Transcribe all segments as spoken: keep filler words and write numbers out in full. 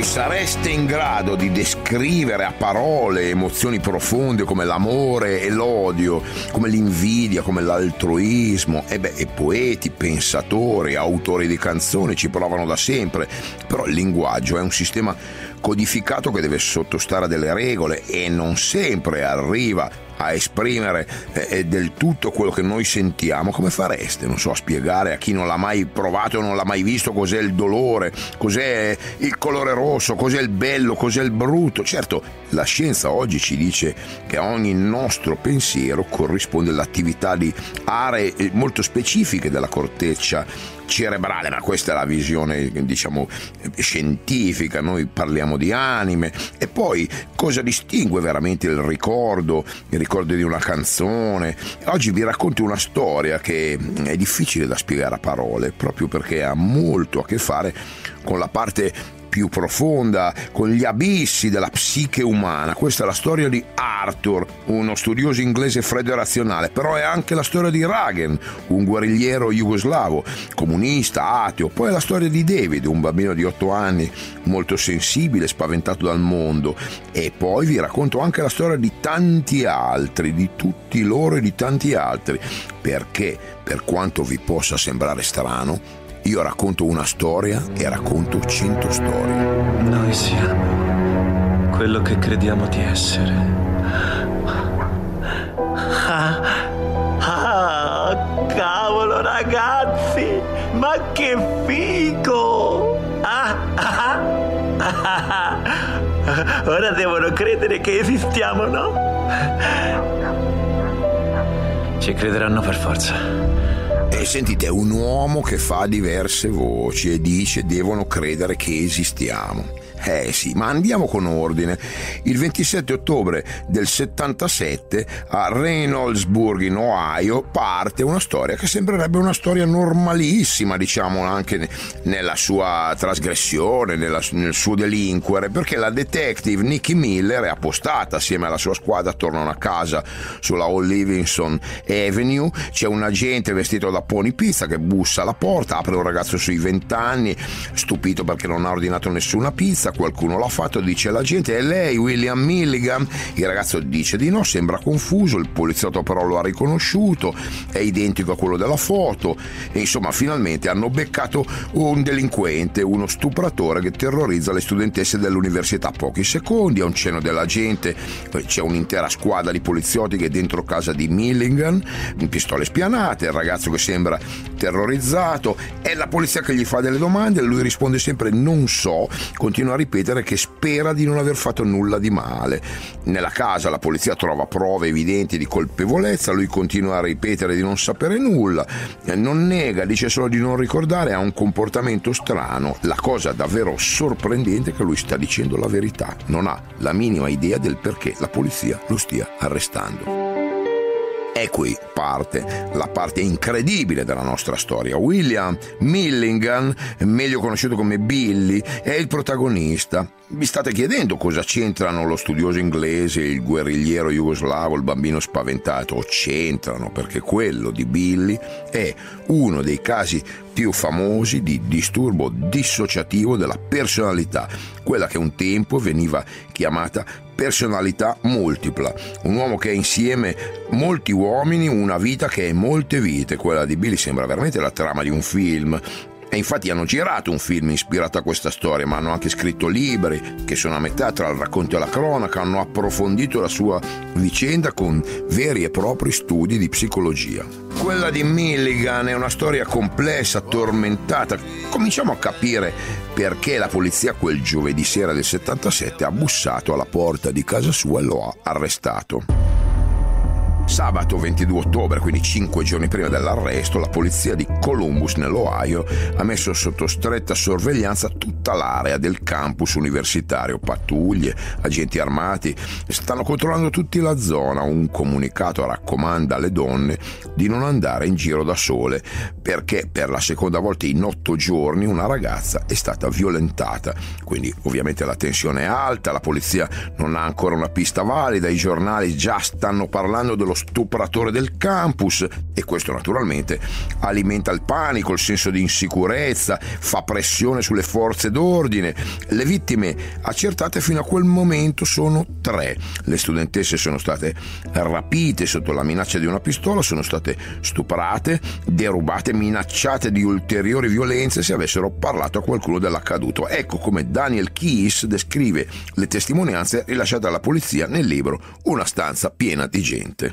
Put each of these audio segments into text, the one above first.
sareste in grado di descrivere a parole emozioni profonde come l'amore e l'odio, come l'invidia, come l'altruismo, e beh, e poeti, pensatori, autori di canzoni ci provano da sempre, però il linguaggio è un sistema codificato che deve sottostare a delle regole e non sempre arriva a esprimere eh, del tutto quello che noi sentiamo. Come fareste, non so, a spiegare a chi non l'ha mai provato o non l'ha mai visto cos'è il dolore, cos'è il colore rosso, cos'è il bello, cos'è il brutto? Certo, la scienza oggi ci dice che a ogni nostro pensiero corrisponde l'attività di aree molto specifiche della corteccia cerebrale, ma questa è la visione, diciamo, scientifica. Noi parliamo di anime. E poi cosa distingue veramente il ricordo, il ricordo di una canzone? Oggi vi racconto una storia che è difficile da spiegare a parole, proprio perché ha molto a che fare con la parte più profonda, con gli abissi della psiche umana. Questa è la storia di Arthur, uno studioso inglese federazionale, però è anche la storia di Ragen, un guerrigliero jugoslavo, comunista, ateo. Poi è la storia di David, un bambino di otto anni, molto sensibile, spaventato dal mondo. E poi vi racconto anche la storia di tanti altri, di tutti loro e di tanti altri, perché, per quanto vi possa sembrare strano, io racconto una storia e racconto cento storie. Noi siamo quello che crediamo di essere. Ah, ah, cavolo ragazzi, ma che figo! Ah, ah, ah, ah. Ora devono credere che esistiamo, no? Ci crederanno per forza. E sentite, è un uomo che fa diverse voci e dice: devono credere che esistiamo. Eh sì, ma andiamo con ordine. Il ventisette ottobre del settantasette a Reynoldsburg in Ohio parte una storia che sembrerebbe una storia normalissima, diciamo, anche nella sua trasgressione, nella, nel suo delinquere, perché la detective Nikki Miller è appostata assieme alla sua squadra attorno a una casa sulla Old Livingston Avenue. C'è un agente vestito da Pony Pizza che bussa alla porta, apre un ragazzo sui venti anni, stupito perché non ha ordinato nessuna pizza. Qualcuno l'ha fatto, dice all'agente: è lei William Milligan? Il ragazzo dice di no, sembra confuso, il poliziotto però lo ha riconosciuto, è identico a quello della foto, e insomma finalmente hanno beccato un delinquente, uno stupratore che terrorizza le studentesse dell'università. Pochi secondi, a un cenno dell'agente c'è un'intera squadra di poliziotti che è dentro casa di Milligan, pistole spianate, il ragazzo che sembra terrorizzato, è la polizia che gli fa delle domande e lui risponde sempre non so, continua a ripetere che spera di non aver fatto nulla di male. Nella casa la polizia trova prove evidenti di colpevolezza, lui continua a ripetere di non sapere nulla, non nega, dice solo di non ricordare, ha un comportamento strano. La cosa davvero sorprendente è che lui sta dicendo la verità, non ha la minima idea del perché la polizia lo stia arrestando. E qui parte la parte incredibile della nostra storia. William Milligan, meglio conosciuto come Billy, è il protagonista. Vi state chiedendo cosa c'entrano lo studioso inglese, il guerrigliero jugoslavo, il bambino spaventato? C'entrano perché quello di Billy è uno dei casi più famosi di disturbo dissociativo della personalità, quella che un tempo veniva chiamata personalità multipla. Un uomo che ha insieme molti uomini, una vita che è molte vite. Quella di Billy sembra veramente la trama di un film. E infatti hanno girato un film ispirato a questa storia, ma hanno anche scritto libri che sono a metà tra il racconto e la cronaca, hanno approfondito la sua vicenda con veri e propri studi di psicologia. Quella di Milligan è una storia complessa, tormentata. Cominciamo a capire perché la polizia quel giovedì sera del settantasette ha bussato alla porta di casa sua e lo ha arrestato. Sabato ventidue ottobre, quindi cinque giorni prima dell'arresto, la polizia di Columbus nell'Ohio ha messo sotto stretta sorveglianza tutta l'area del campus universitario. Pattuglie, agenti armati stanno controllando tutti la zona. Un comunicato raccomanda alle donne di non andare in giro da sole perché per la seconda volta in otto giorni una ragazza è stata violentata. Quindi ovviamente la tensione è alta, la polizia non ha ancora una pista valida, i giornali già stanno parlando dello stupratore del campus, e questo naturalmente alimenta il panico, il senso di insicurezza, fa pressione sulle forze d'ordine. Le vittime accertate fino a quel momento sono tre. Le studentesse sono state rapite sotto la minaccia di una pistola, sono state stuprate, derubate, minacciate di ulteriori violenze se avessero parlato a qualcuno dell'accaduto. Ecco come Daniel Keyes descrive le testimonianze rilasciate dalla polizia nel libro Una stanza piena di gente.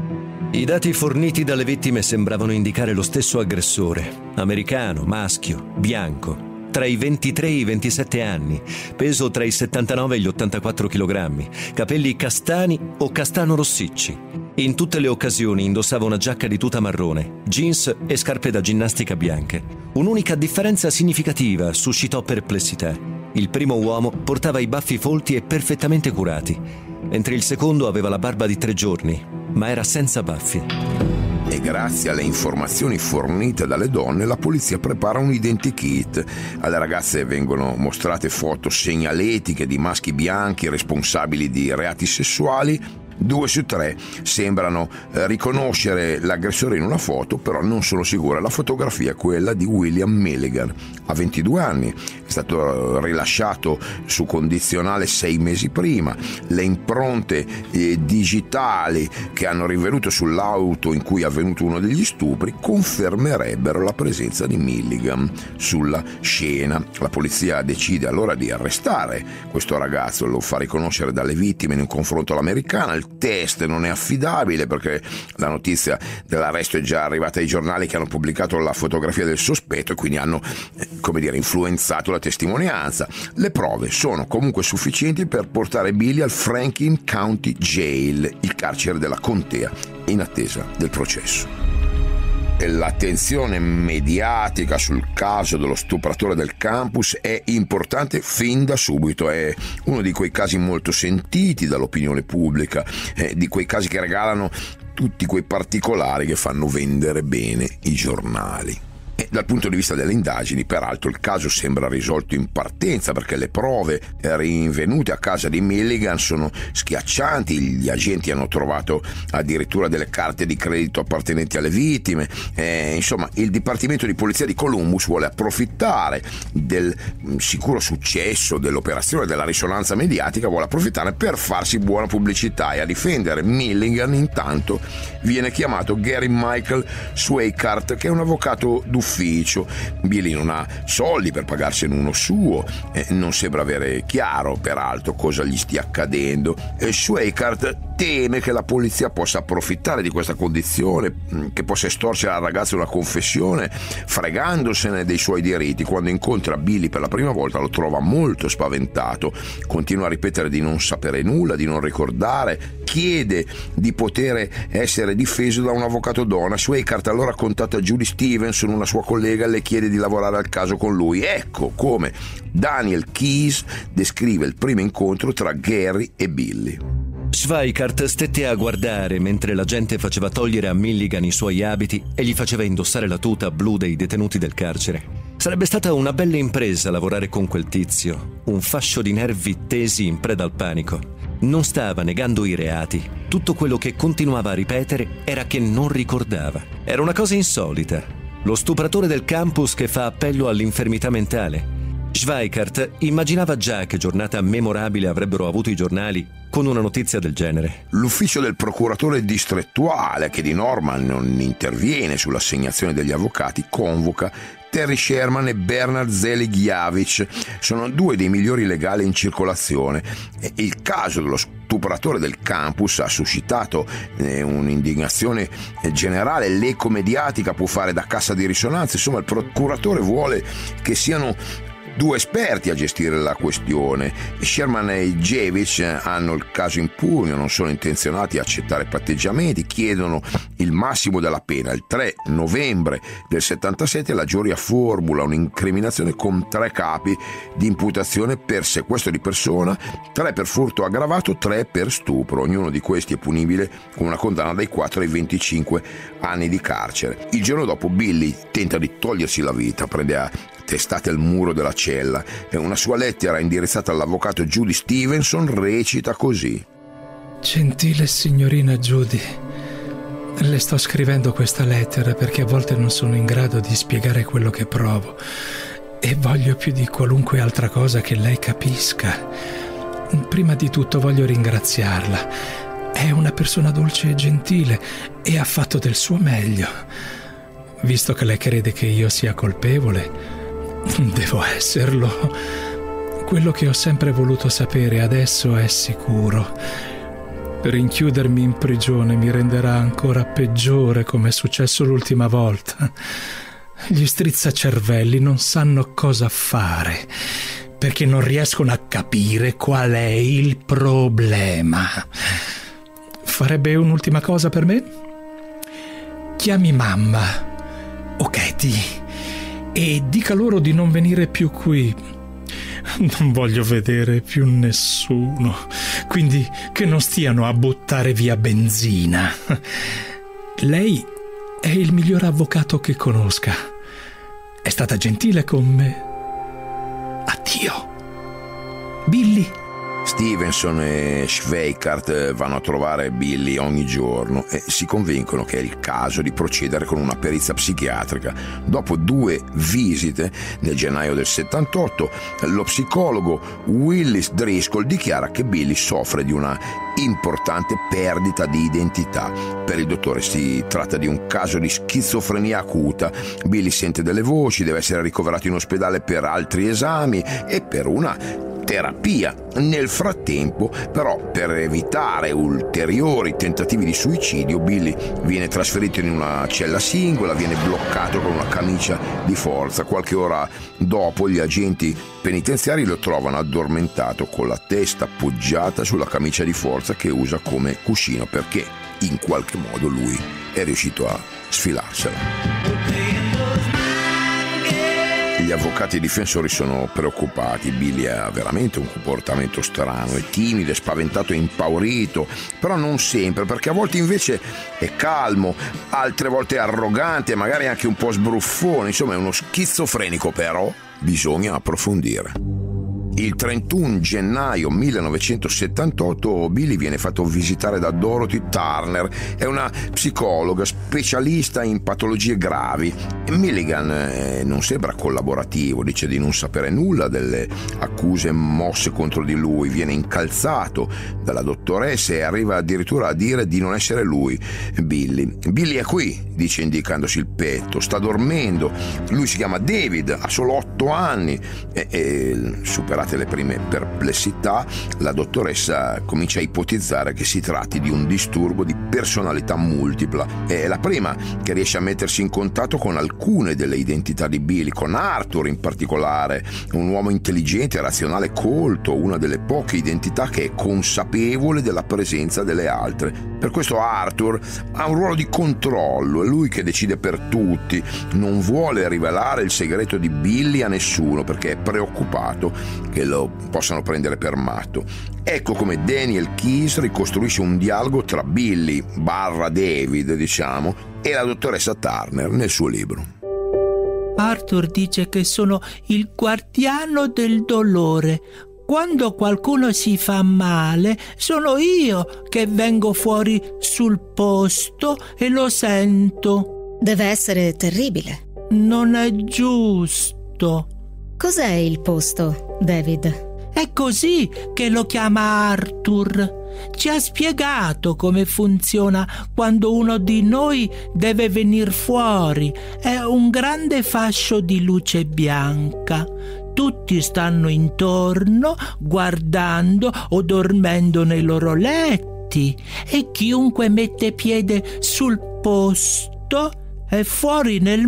I dati forniti dalle vittime sembravano indicare lo stesso aggressore, americano, maschio, bianco, tra i ventitré e i ventisette anni, peso tra i settantanove e gli ottantaquattro chilogrammi, capelli castani o castano-rossicci. In tutte le occasioni indossava una giacca di tuta marrone, jeans e scarpe da ginnastica bianche. Un'unica differenza significativa suscitò perplessità. Il primo uomo portava i baffi folti e perfettamente curati, mentre il secondo aveva la barba di tre giorni, ma era senza baffi. E grazie alle informazioni fornite dalle donne, la polizia prepara un identikit. Alle ragazze vengono mostrate foto segnaletiche di maschi bianchi responsabili di reati sessuali. Due su tre sembrano eh, riconoscere l'aggressore in una foto, però non sono sicure. La fotografia è quella di William Milligan, ha ventidue anni, è stato rilasciato su condizionale sei mesi prima. Le impronte eh, digitali che hanno rinvenuto sull'auto in cui è avvenuto uno degli stupri confermerebbero la presenza di Milligan sulla scena. La polizia decide allora di arrestare questo ragazzo, lo fa riconoscere dalle vittime in un confronto all'americana. Il test non è affidabile perché la notizia dell'arresto è già arrivata ai giornali che hanno pubblicato la fotografia del sospetto e quindi hanno, eh, come dire, influenzato la testimonianza. Le prove sono comunque sufficienti per portare Billy al Franklin County Jail, il carcere della contea, in attesa del processo. L'attenzione mediatica sul caso dello stupratore del campus è importante fin da subito, è uno di quei casi molto sentiti dall'opinione pubblica, eh, di quei casi che regalano tutti quei particolari che fanno vendere bene i giornali. E dal punto di vista delle indagini, peraltro, il caso sembra risolto in partenza perché le prove rinvenute a casa di Milligan sono schiaccianti. Gli agenti hanno trovato addirittura delle carte di credito appartenenti alle vittime. E, insomma, il Dipartimento di Polizia di Columbus vuole approfittare del sicuro successo dell'operazione, della risonanza mediatica, vuole approfittare per farsi buona pubblicità, e a difendere Milligan intanto viene chiamato Gary Michael Sweikart, che è un avvocato d'ufficio. Billy non ha soldi per pagarsene uno suo, eh, non sembra avere chiaro peraltro cosa gli stia accadendo, e Sweikart teme che la polizia possa approfittare di questa condizione, che possa estorcere al ragazzo una confessione fregandosene dei suoi diritti. Quando incontra Billy per la prima volta lo trova molto spaventato, continua a ripetere di non sapere nulla, di non ricordare, chiede di poter essere difeso da un avvocato donna. Sweikart allora contatta Judy Stevenson, una sua collega, e le chiede di lavorare al caso con lui. Ecco come Daniel Keyes descrive il primo incontro tra Gary e Billy. Sweikart stette a guardare mentre la gente faceva togliere a Milligan i suoi abiti e gli faceva indossare la tuta blu dei detenuti del carcere. Sarebbe stata una bella impresa lavorare con quel tizio, un fascio di nervi tesi in preda al panico. Non stava negando i reati. Tutto quello che continuava a ripetere era che non ricordava. Era una cosa insolita. Lo stupratore del campus che fa appello all'infermità mentale. Sweikart immaginava già che giornata memorabile avrebbero avuto i giornali con una notizia del genere. L'ufficio del procuratore distrettuale, che di norma non interviene sull'assegnazione degli avvocati, convoca Terry Sherman e Bernard Zeligiavich. Sono due dei migliori legali in circolazione. Il caso dello stupratore del campus ha suscitato eh, un'indignazione generale. L'eco mediatica può fare da cassa di risonanza. Insomma, il procuratore vuole che siano due esperti a gestire la questione. Sherman e Javich hanno il caso in pugno, non sono intenzionati a accettare patteggiamenti, chiedono il massimo della pena. Il tre novembre del settantasette la giuria formula un'incriminazione con tre capi di imputazione per sequestro di persona, tre per furto aggravato, tre per stupro. Ognuno di questi è punibile con una condanna dai quattro ai venticinque anni di carcere. Il giorno dopo Billy tenta di togliersi la vita, prende a testate al muro della cella, e una sua lettera indirizzata all'avvocato Judy Stevenson recita così: Gentile signorina Judy, Le sto scrivendo questa lettera perché a volte non sono in grado di spiegare quello che provo e voglio più di qualunque altra cosa che lei capisca. Prima di tutto voglio ringraziarla. È una persona dolce e gentile e ha fatto del suo meglio. Visto che lei crede che io sia colpevole, devo esserlo. Quello che ho sempre voluto sapere adesso è sicuro. Rinchiudermi in prigione mi renderà ancora peggiore, come è successo l'ultima volta. Gli strizzacervelli non sanno cosa fare, perché non riescono a capire qual è il problema. Farebbe un'ultima cosa per me? Chiami mamma o Katie e dica loro di non venire più qui. Non voglio vedere più nessuno, quindi che non stiano a buttare via benzina. Lei è il miglior avvocato che conosca. È stata gentile con me. Addio. Billy. Stevenson e Schweikart vanno a trovare Billy ogni giorno e si convincono che è il caso di procedere con una perizia psichiatrica. Dopo due visite, nel gennaio del settantotto, lo psicologo Willis Driscoll dichiara che Billy soffre di una importante perdita di identità. Per il dottore si tratta di un caso di schizofrenia acuta. Billy sente delle voci, deve essere ricoverato in ospedale per altri esami e per una terapia. Nel frattempo, però, per evitare ulteriori tentativi di suicidio, Billy viene trasferito in una cella singola, viene bloccato con una camicia di forza. Qualche ora dopo gli agenti penitenziari lo trovano addormentato con la testa appoggiata sulla camicia di forza che usa come cuscino, perché in qualche modo lui è riuscito a sfilarsela. Gli avvocati e i difensori sono preoccupati. Billy ha veramente un comportamento strano, è timido, è spaventato e impaurito, però non sempre, perché a volte invece è calmo, altre volte è arrogante, magari anche un po' sbruffone, insomma è uno schizofrenico, però bisogna approfondire. Il trentuno gennaio millenovecentosettantotto Billy viene fatto visitare da Dorothy Turner, è una psicologa specialista in patologie gravi. Milligan eh, non sembra collaborativo, dice di non sapere nulla delle accuse mosse contro di lui, viene incalzato dalla dottoressa e arriva addirittura a dire di non essere lui, Billy. Billy è qui, dice indicandosi il petto, sta dormendo, lui si chiama David, ha solo otto anni e, e superate le prime perplessità, la dottoressa comincia a ipotizzare che si tratti di un disturbo di personalità multipla. È la prima che riesce a mettersi in contatto con alcune delle identità di Billy, con Arthur in particolare, un uomo intelligente, razionale, colto, una delle poche identità che è consapevole della presenza delle altre. Per questo Arthur ha un ruolo di controllo, è lui che decide per tutti, non vuole rivelare il segreto di Billy a nessuno perché è preoccupato che lo possano prendere per matto. Ecco come Daniel Keyes ricostruisce un dialogo tra Billy barra David, diciamo, e la dottoressa Turner nel suo libro. Arthur dice che sono il guardiano del dolore. Quando qualcuno si fa male, sono io che vengo fuori sul posto e lo sento. Deve essere terribile. Non è giusto. Cos'è il posto, David? È così che lo chiama Arthur. Ci ha spiegato come funziona quando uno di noi deve venir fuori. È un grande fascio di luce bianca. Tutti stanno intorno, guardando o dormendo nei loro letti, e chiunque mette piede sul posto è fuori nel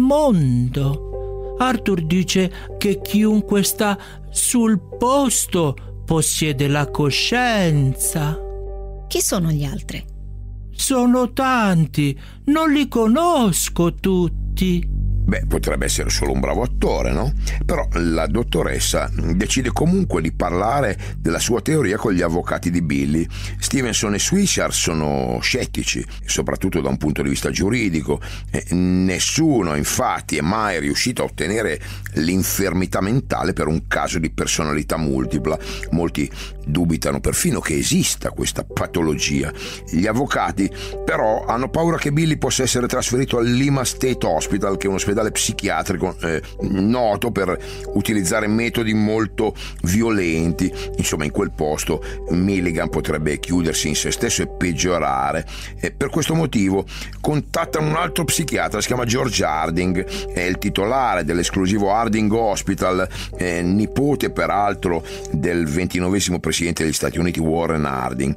mondo. Arthur dice che chiunque sta sul posto possiede la coscienza. Chi sono gli altri? Sono tanti, non li conosco tutti. Beh, potrebbe essere solo un bravo attore, no? Però la dottoressa decide comunque di parlare della sua teoria con gli avvocati di Billy. Stevenson e Swisher sono scettici, soprattutto da un punto di vista giuridico. Eh, nessuno, infatti, è mai riuscito a ottenere l'infermità mentale per un caso di personalità multipla. Molti dubitano perfino che esista questa patologia. Gli avvocati, però, hanno paura che Billy possa essere trasferito al Lima State Hospital, che è un ospedale psichiatrico eh, noto per utilizzare metodi molto violenti. Insomma, in quel posto Milligan potrebbe chiudersi in se stesso e peggiorare. E per questo motivo contattano un altro psichiatra, si chiama George Harding, è il titolare dell'esclusivo Harding Hospital, eh, nipote peraltro del ventinovesimo presidente degli Stati Uniti Warren Harding.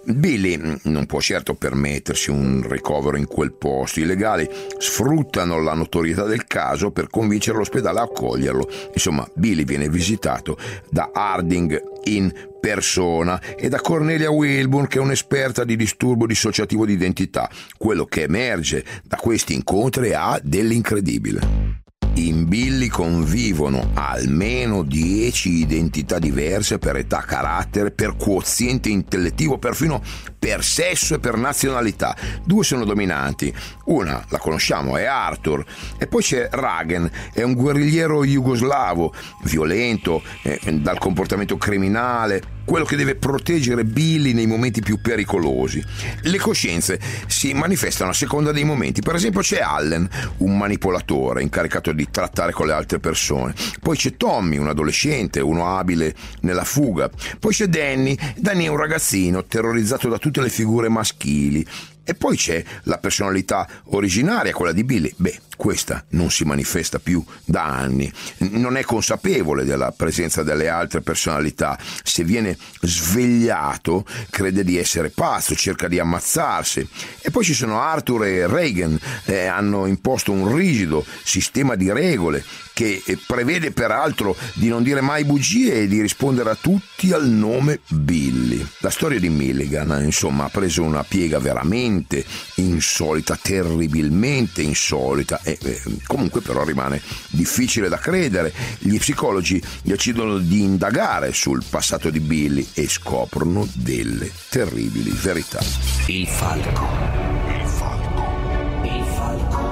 Billy non può certo permettersi un ricovero in quel posto. I legali sfruttano la notorietà del caso per convincere l'ospedale a accoglierlo. Insomma, Billy viene visitato da Harding in persona e da Cornelia Wilburn, che è un'esperta di disturbo dissociativo di identità. Quello che emerge da questi incontri ha dell'incredibile. In Billy convivono almeno dieci identità diverse per età, carattere, per quoziente intellettivo, perfino per sesso e per nazionalità. Due sono dominanti. Una, la conosciamo, è Arthur, e poi c'è Ragen, è un guerrigliero jugoslavo, violento, eh, dal comportamento criminale, quello che deve proteggere Billy nei momenti più pericolosi. Le coscienze si manifestano a seconda dei momenti. Per esempio c'è Allen, un manipolatore incaricato di trattare con le altre persone. Poi c'è Tommy, un adolescente, uno abile nella fuga. Poi c'è Danny, Danny è un ragazzino terrorizzato da tutte le figure maschili. E poi c'è la personalità originaria, quella di Billy. Beh, questa non si manifesta più da anni, non è consapevole della presenza delle altre personalità. Se viene svegliato crede di essere pazzo, cerca di ammazzarsi. E poi ci sono Arthur e Reagan, eh, hanno imposto un rigido sistema di regole che prevede peraltro di non dire mai bugie e di rispondere a tutti al nome Billy. La storia di Milligan, insomma, ha preso una piega veramente insolita, terribilmente insolita, e eh, comunque però rimane difficile da credere. Gli psicologi decidono di indagare sul passato di Billy e scoprono delle terribili verità. Il falco. Il falco. Il falco.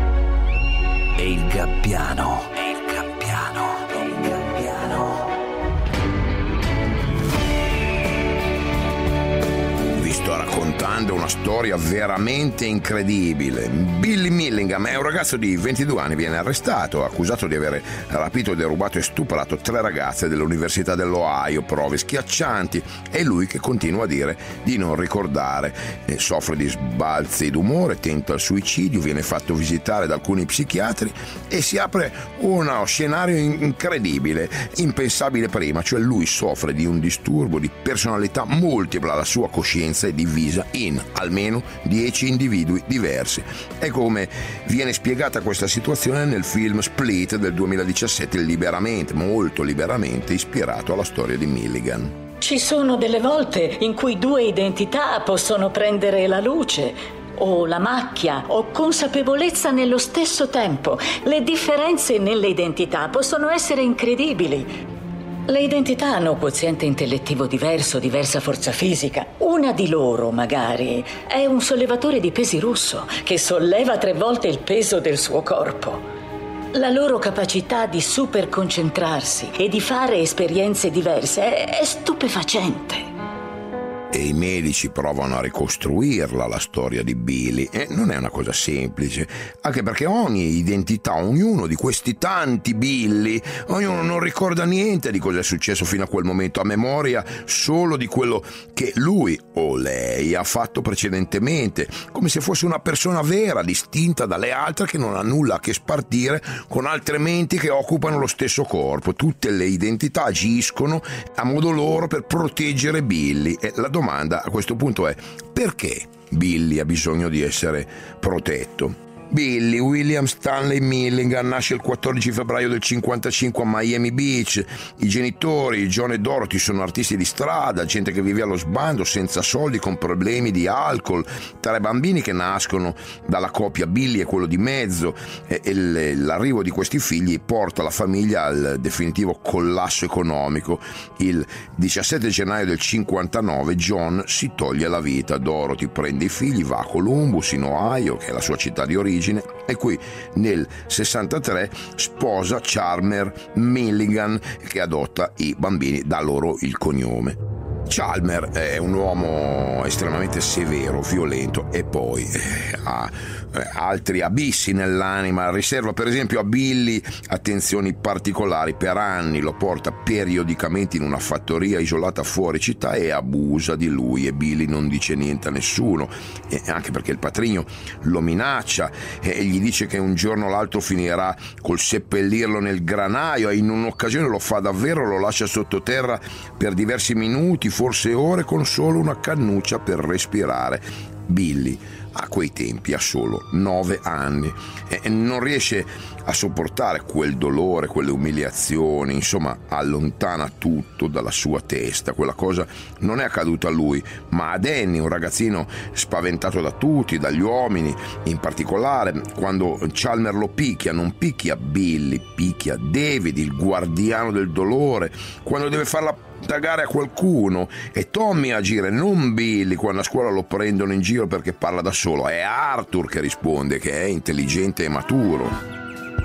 E il gabbiano. E il gabbiano. E il gabbiano. Vi sto raccontando una storia veramente incredibile. Billy Milligan è un ragazzo di ventidue anni, viene arrestato, accusato di aver rapito, derubato e stuprato tre ragazze dell'Università dell'Ohio, prove schiaccianti. È lui che continua a dire di non ricordare. E soffre di sbalzi d'umore, tenta il suicidio, viene fatto visitare da alcuni psichiatri e si apre uno scenario incredibile, impensabile prima, cioè lui soffre di un disturbo di personalità multipla, la sua coscienza è divisa in almeno dieci individui diversi. E come viene spiegata questa situazione nel film Split del duemiladiciassette, liberamente, molto liberamente ispirato alla storia di Milligan. Ci sono delle volte in cui due identità possono prendere la luce o la macchia o consapevolezza nello stesso tempo. Le differenze nelle identità possono essere incredibili. Le identità hanno quoziente intellettivo diverso, diversa forza fisica. Una di loro, magari, è un sollevatore di pesi russo che solleva tre volte il peso del suo corpo. La loro capacità di superconcentrarsi e di fare esperienze diverse è, è stupefacente. E i medici provano a ricostruirla, la storia di Billy, e non è una cosa semplice, anche perché ogni identità, ognuno di questi tanti Billy, ognuno non ricorda niente di cosa è successo fino a quel momento, a memoria solo di quello che lui o lei ha fatto precedentemente, come se fosse una persona vera, distinta dalle altre, che non ha nulla a che spartire con altre menti che occupano lo stesso corpo. Tutte le identità agiscono a modo loro per proteggere Billy, e la domanda a questo punto è: perché Billy ha bisogno di essere protetto? Billy William Stanley Milligan nasce il quattordici febbraio del cinquantacinque a Miami Beach. I genitori, John e Dorothy, sono artisti di strada, gente che vive allo sbando, senza soldi, con problemi di alcol. Tre bambini che nascono dalla coppia. Billy è quello di mezzo e l'arrivo di questi figli porta la famiglia al definitivo collasso economico. Il diciassette gennaio del cinquantanove John si toglie la vita. Dorothy prende i figli, va a Columbus in Ohio, che è la sua città di origine, e qui nel sessantatré sposa Chalmer Milligan, che adotta i bambini, dà loro il cognome. Chalmer è un uomo estremamente severo, violento e poi eh, ha eh, altri abissi nell'anima. Riserva per esempio a Billy attenzioni particolari. Per anni lo porta periodicamente in una fattoria isolata fuori città e abusa di lui, e Billy non dice niente a nessuno, eh, anche perché il patrigno lo minaccia e gli dice che un giorno o l'altro finirà col seppellirlo nel granaio, e in un'occasione lo fa davvero, lo lascia sottoterra per diversi minuti, forse ore, con solo una cannuccia per respirare. Billy a quei tempi ha solo nove anni e non riesce a sopportare quel dolore, quelle umiliazioni, insomma allontana tutto dalla sua testa. Quella cosa non è accaduta a lui, ma a Danny, un ragazzino spaventato da tutti, dagli uomini in particolare. Quando Chalmer lo picchia, non picchia Billy, picchia David, il guardiano del dolore. Quando deve farla pagare a qualcuno è Tommy a agire, non Billy. Quando a scuola lo prendono in giro perché parla da solo, è Arthur che risponde, che è intelligente e maturo.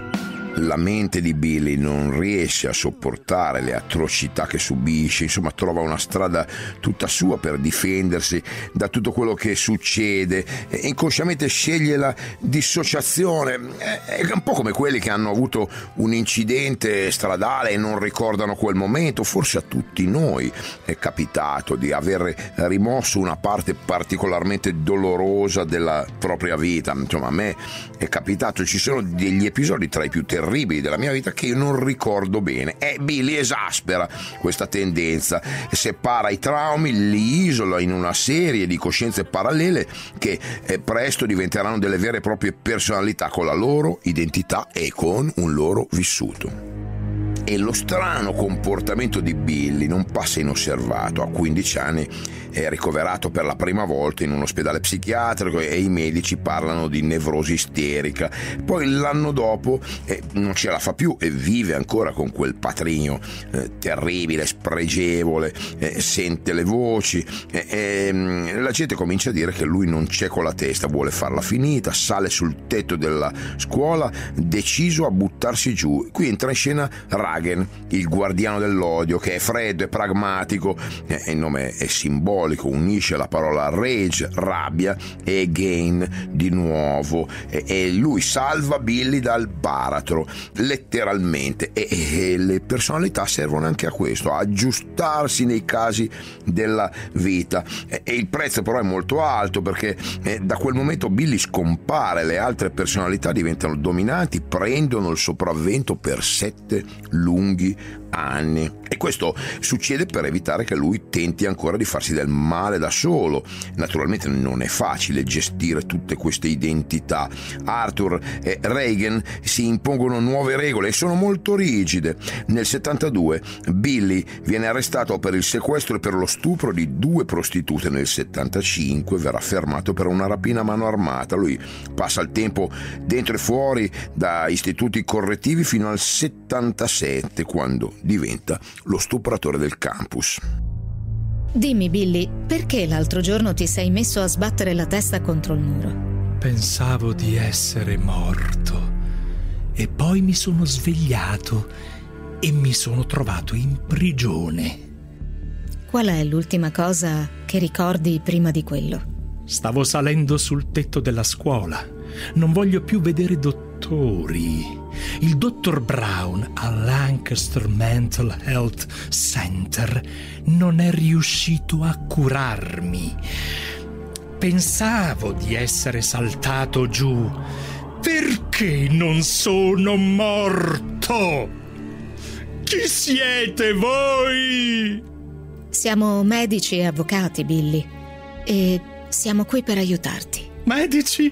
La mente di Billy non riesce a sopportare le atrocità che subisce, insomma trova una strada tutta sua per difendersi da tutto quello che succede e inconsciamente sceglie la dissociazione. È un po' come quelli che hanno avuto un incidente stradale e non ricordano quel momento. Forse a tutti noi è capitato di aver rimosso una parte particolarmente dolorosa della propria vita. Insomma, a me è capitato, ci sono degli episodi tra i più terribili della mia vita che io non ricordo bene, e Billy esaspera questa tendenza, separa i traumi, li isola in una serie di coscienze parallele che eh, presto diventeranno delle vere e proprie personalità, con la loro identità e con un loro vissuto. E lo strano comportamento di Billy non passa inosservato. A quindici anni è ricoverato per la prima volta in un ospedale psichiatrico e i medici parlano di nevrosi isterica. Poi l'anno dopo eh, non ce la fa più e vive ancora con quel patrigno eh, terribile, spregevole, eh, sente le voci, eh, eh, la gente comincia a dire che lui non c'è con la testa, vuole farla finita, sale sul tetto della scuola deciso a buttarsi giù. Qui entra in scena Ragen, il guardiano dell'odio, che è freddo e pragmatico, eh, il nome è simbolico, unisce la parola rage, rabbia, e again, di nuovo, e, e lui salva Billy dal baratro, letteralmente, e, e le personalità servono anche a questo, a aggiustarsi nei casi della vita, e, e il prezzo però è molto alto, perché eh, da quel momento Billy scompare, le altre personalità diventano dominanti, prendono il sopravvento per sette lunghi anni, e questo succede per evitare che lui tenti ancora di farsi del male da solo. Naturalmente non è facile gestire tutte queste identità. Arthur e Reagan si impongono nuove regole e sono molto rigide. Nel settantadue Billy viene arrestato per il sequestro e per lo stupro di due prostitute. Nel settantacinque verrà fermato per una rapina a mano armata. Lui passa il tempo dentro e fuori da istituti correttivi fino al settantasette, quando diventa lo stupratore del campus. Dimmi, Billy, perché l'altro giorno ti sei messo a sbattere la testa contro il muro? Pensavo di essere morto e poi mi sono svegliato e mi sono trovato in prigione. Qual è l'ultima cosa che ricordi prima di quello? Stavo salendo sul tetto della scuola. Non voglio più vedere dottori. Il dottor Brown al Lancaster Mental Health Center non è riuscito a curarmi. Pensavo di essere saltato giù. Perché non sono morto? Chi siete voi? Siamo medici e avvocati, Billy, e siamo qui per aiutarti. Medici?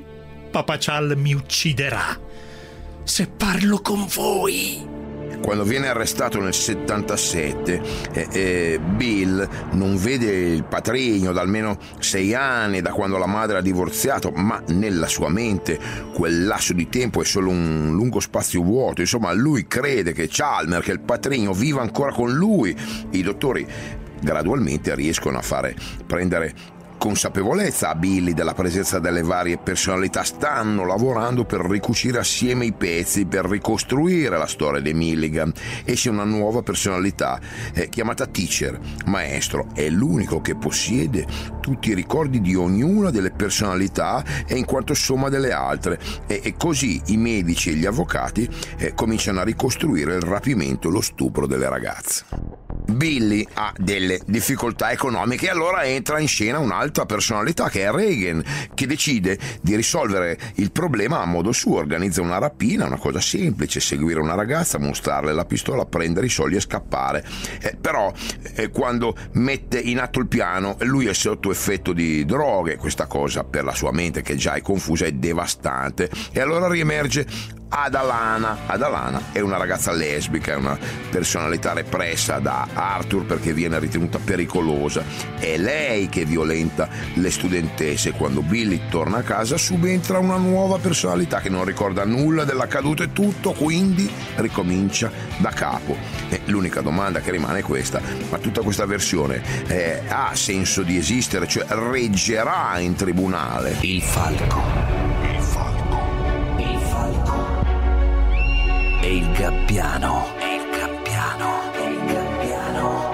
Papa Cial mi ucciderà se parlo con voi. Quando viene arrestato nel settantasette, eh, eh, Bill non vede il patrigno da almeno sei anni, da quando la madre ha divorziato, ma nella sua mente quel lasso di tempo è solo un lungo spazio vuoto. Insomma, lui crede che Chalmer, che il patrigno, viva ancora con lui. I dottori gradualmente riescono a fare prendere consapevolezza a Billy della presenza delle varie personalità. Stanno lavorando per ricucire assieme i pezzi, per ricostruire la storia di Milligan. Esce una nuova personalità eh, chiamata Teacher, maestro. È l'unico che possiede tutti i ricordi di ognuna delle personalità e in quanto somma delle altre, e, e così i medici e gli avvocati eh, cominciano a ricostruire il rapimento e lo stupro delle ragazze. Billy ha delle difficoltà economiche e allora entra in scena un'altra personalità, che è Regan, che decide di risolvere il problema a modo suo. Organizza una rapina, una cosa semplice: seguire una ragazza, mostrarle la pistola, prendere i soldi e scappare. Eh, però eh, quando mette in atto il piano, lui è sotto effetto di droghe. Questa cosa per la sua mente, che già è confusa, è devastante, e allora riemerge Adalana. Adalana è una ragazza lesbica, è una personalità repressa da Arthur perché viene ritenuta pericolosa. È lei che violenta le studentesse. Quando Billy torna a casa subentra una nuova personalità che non ricorda nulla dell'accaduto e tutto quindi ricomincia da capo. E l'unica domanda che rimane è questa: ma tutta questa versione eh, ha senso di esistere? Cioè reggerà in tribunale? Il falco. Il falco. Il falco. E il gabbiano. E il gabbiano. E il gabbiano.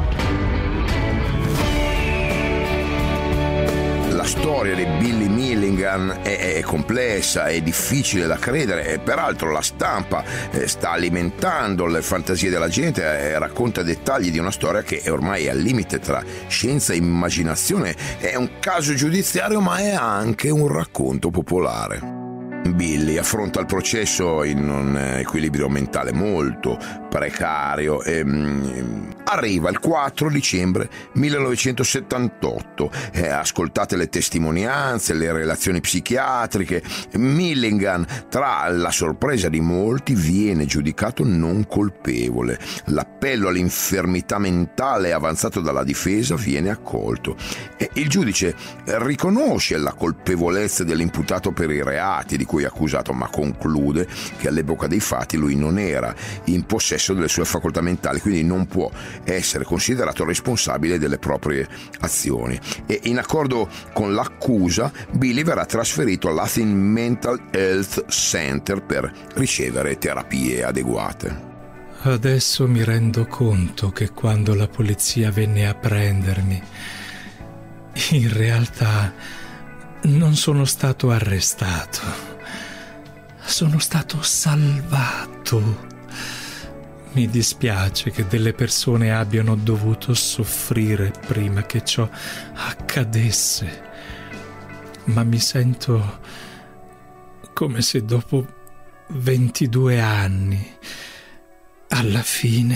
La storia di Billy Milligan è, è complessa, è difficile da credere, e peraltro la stampa eh, sta alimentando le fantasie della gente e eh, racconta dettagli di una storia che è ormai al limite tra scienza e immaginazione. È un caso giudiziario, ma è anche un racconto popolare. Billy affronta il processo in un equilibrio mentale molto precario e um, arriva il quattro dicembre millenovecentosettantotto. Eh, ascoltate le testimonianze, le relazioni psichiatriche. Milligan, tra la sorpresa di molti, viene giudicato non colpevole. L'appello all'infermità mentale avanzato dalla difesa viene accolto e il giudice riconosce la colpevolezza dell'imputato per i reati di cui è accusato, ma conclude che all'epoca dei fatti lui non era in possesso delle sue facoltà mentali, quindi non può essere considerato responsabile delle proprie azioni. E in accordo con l'accusa, Billy verrà trasferito all'Athens Mental Health Center per ricevere terapie adeguate. Adesso mi rendo conto che quando la polizia venne a prendermi, in realtà non sono stato arrestato. Sono stato salvato. Mi dispiace che delle persone abbiano dovuto soffrire prima che ciò accadesse, ma mi sento come se dopo ventidue anni, alla fine,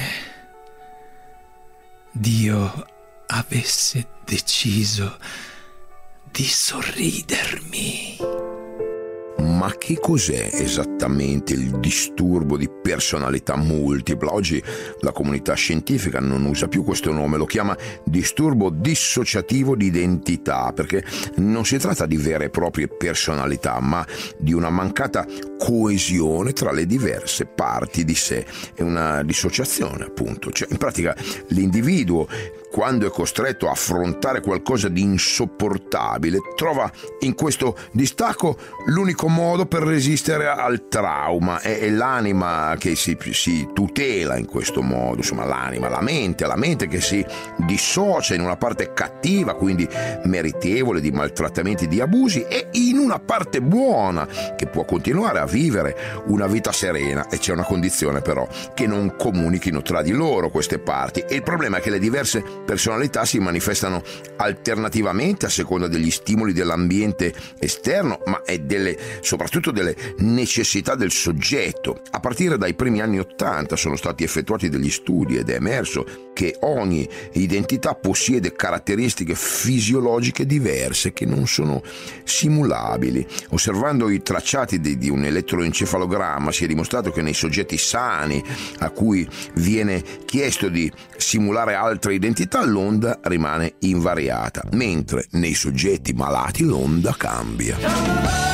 Dio avesse deciso di sorridermi. Ma che cos'è esattamente il disturbo di personalità multipla? Oggi la comunità scientifica non usa più questo nome, lo chiama disturbo dissociativo di identità, perché non si tratta di vere e proprie personalità, ma di una mancata coesione tra le diverse parti di sé. È una dissociazione, appunto. Cioè, in pratica, l'individuo, quando è costretto a affrontare qualcosa di insopportabile, trova in questo distacco l'unico modo per resistere al trauma. È l'anima che si, si tutela in questo modo, insomma l'anima, la mente, la mente che si dissocia in una parte cattiva, quindi meritevole di maltrattamenti, di abusi, e in una parte buona che può continuare a vivere una vita serena. E c'è una condizione però: che non comunichino tra di loro queste parti. E il problema è che le diverse personalità si manifestano alternativamente a seconda degli stimoli dell'ambiente esterno, ma è delle, soprattutto delle necessità del soggetto. A partire dai primi anni Ottanta sono stati effettuati degli studi ed è emerso che ogni identità possiede caratteristiche fisiologiche diverse che non sono simulabili probabili. Osservando i tracciati di, di un elettroencefalogramma si è dimostrato che nei soggetti sani a cui viene chiesto di simulare altre identità l'onda rimane invariata, mentre nei soggetti malati l'onda cambia.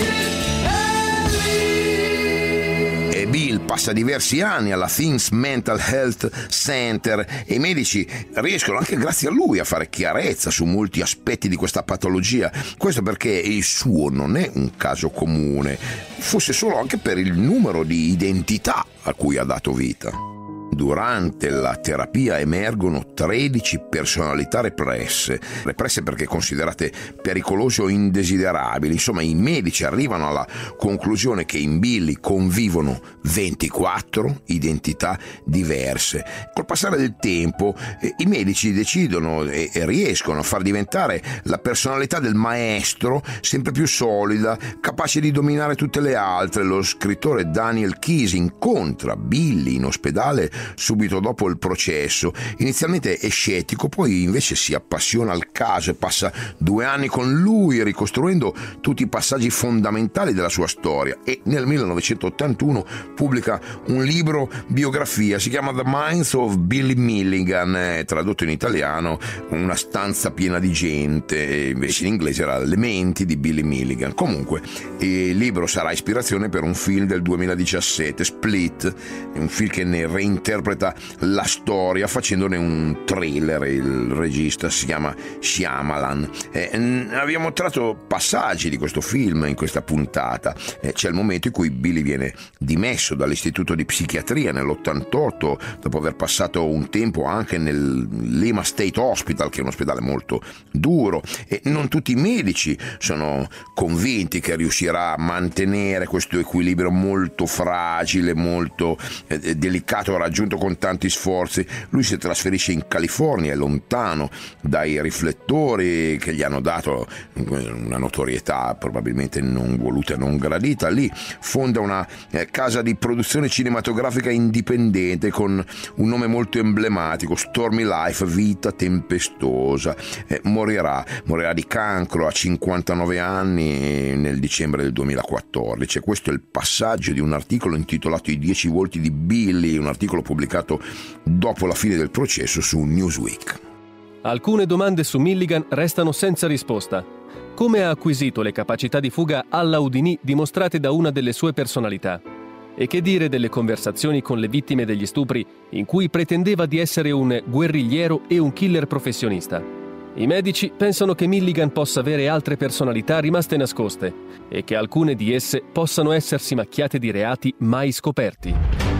Bill passa diversi anni alla Things Mental Health Center e i medici riescono anche grazie a lui a fare chiarezza su molti aspetti di questa patologia. Questo perché il suo non è un caso comune, fosse solo anche per il numero di identità a cui ha dato vita. Durante la terapia emergono tredici personalità represse, represse perché considerate pericolose o indesiderabili. Insomma, i medici arrivano alla conclusione che in Billy convivono ventiquattro identità diverse. Col passare del tempo eh, i medici decidono e, e riescono a far diventare la personalità del maestro sempre più solida, capace di dominare tutte le altre. Lo scrittore Daniel Keyes incontra Billy in ospedale subito dopo il processo. Inizialmente è scettico, poi invece si appassiona al caso e passa due anni con lui ricostruendo tutti i passaggi fondamentali della sua storia, e nel millenovecentottantuno pubblica un libro biografia, si chiama The Minds of Billy Milligan, eh, tradotto in italiano Una stanza piena di gente, invece in inglese era Le menti di Billy Milligan. Comunque il libro sarà ispirazione per un film del duemiladiciassette, Split, un film che ne reinterpreta la storia facendone un thriller. Il regista si chiama Shyamalan. Eh, abbiamo tratto passaggi di questo film in questa puntata. Eh, c'è il momento in cui Billy viene dimesso dall'istituto di psichiatria nell'ottantotto dopo aver passato un tempo anche nel Lima State Hospital, che è un ospedale molto duro, e non tutti i medici sono convinti che riuscirà a mantenere questo equilibrio molto fragile, molto eh, delicato, raggiunto con tanti sforzi. Lui si trasferisce in California, è lontano dai riflettori che gli hanno dato una notorietà probabilmente non voluta e non gradita. Lì fonda una eh, casa di produzione cinematografica indipendente con un nome molto emblematico, Stormy Life, vita tempestosa. Eh, morirà, morirà di cancro a cinquantanove anni nel dicembre del duemilaquattordici. E questo è il passaggio di un articolo intitolato I dieci volti di Billy, un articolo pubblicato dopo la fine del processo su Newsweek. Alcune domande su Milligan restano senza risposta. Come ha acquisito le capacità di fuga alla Houdini dimostrate da una delle sue personalità? E che dire delle conversazioni con le vittime degli stupri in cui pretendeva di essere un guerrigliero e un killer professionista? I medici pensano che Milligan possa avere altre personalità rimaste nascoste e che alcune di esse possano essersi macchiate di reati mai scoperti.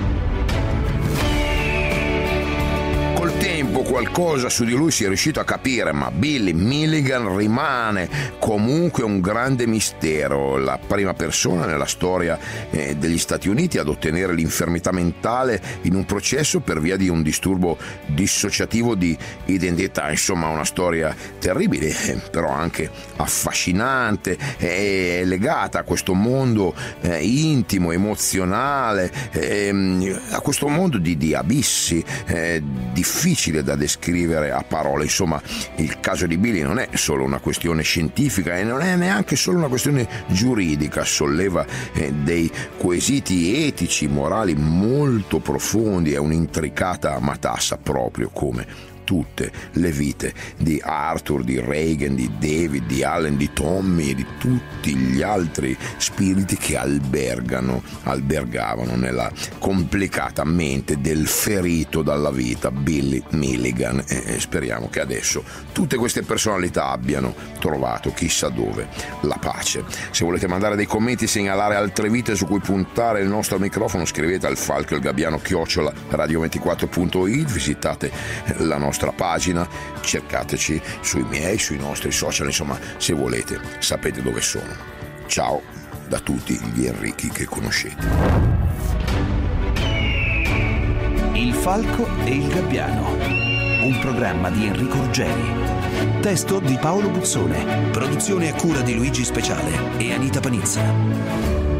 Col tempo qualcosa su di lui si è riuscito a capire, ma Billy Milligan rimane comunque un grande mistero, la prima persona nella storia eh, degli Stati Uniti ad ottenere l'infermità mentale in un processo per via di un disturbo dissociativo di identità. Insomma, una storia terribile, eh, però anche affascinante, eh, legata a questo mondo eh, intimo, emozionale, eh, a questo mondo di, di abissi, eh, difficile da descrivere a parole. Insomma, il caso di Billy non è solo una questione scientifica e non è neanche solo una questione giuridica, solleva eh, dei quesiti etici, morali molto profondi, è un'intricata matassa, proprio come tutte le vite di Arthur, di Reagan, di David, di Allen, di Tommy e di tutti gli altri spiriti che albergano, albergavano nella complicata mente del ferito dalla vita Billy Milligan. E speriamo che adesso tutte queste personalità abbiano trovato chissà dove la pace. Se volete mandare dei commenti, segnalare altre vite su cui puntare il nostro microfono, scrivete al falco e il gabbiano chiocciola radio ventiquattro punto it, visitate la nostra pagina, cercateci sui miei, sui nostri social, insomma, se volete sapete dove sono. Ciao da tutti gli Enrichi che conoscete. Il falco e il gabbiano, un programma di Enrico Ruggeri, testo di Paolo Buzzone, produzione a cura di Luigi Speciale e Anita Panizza.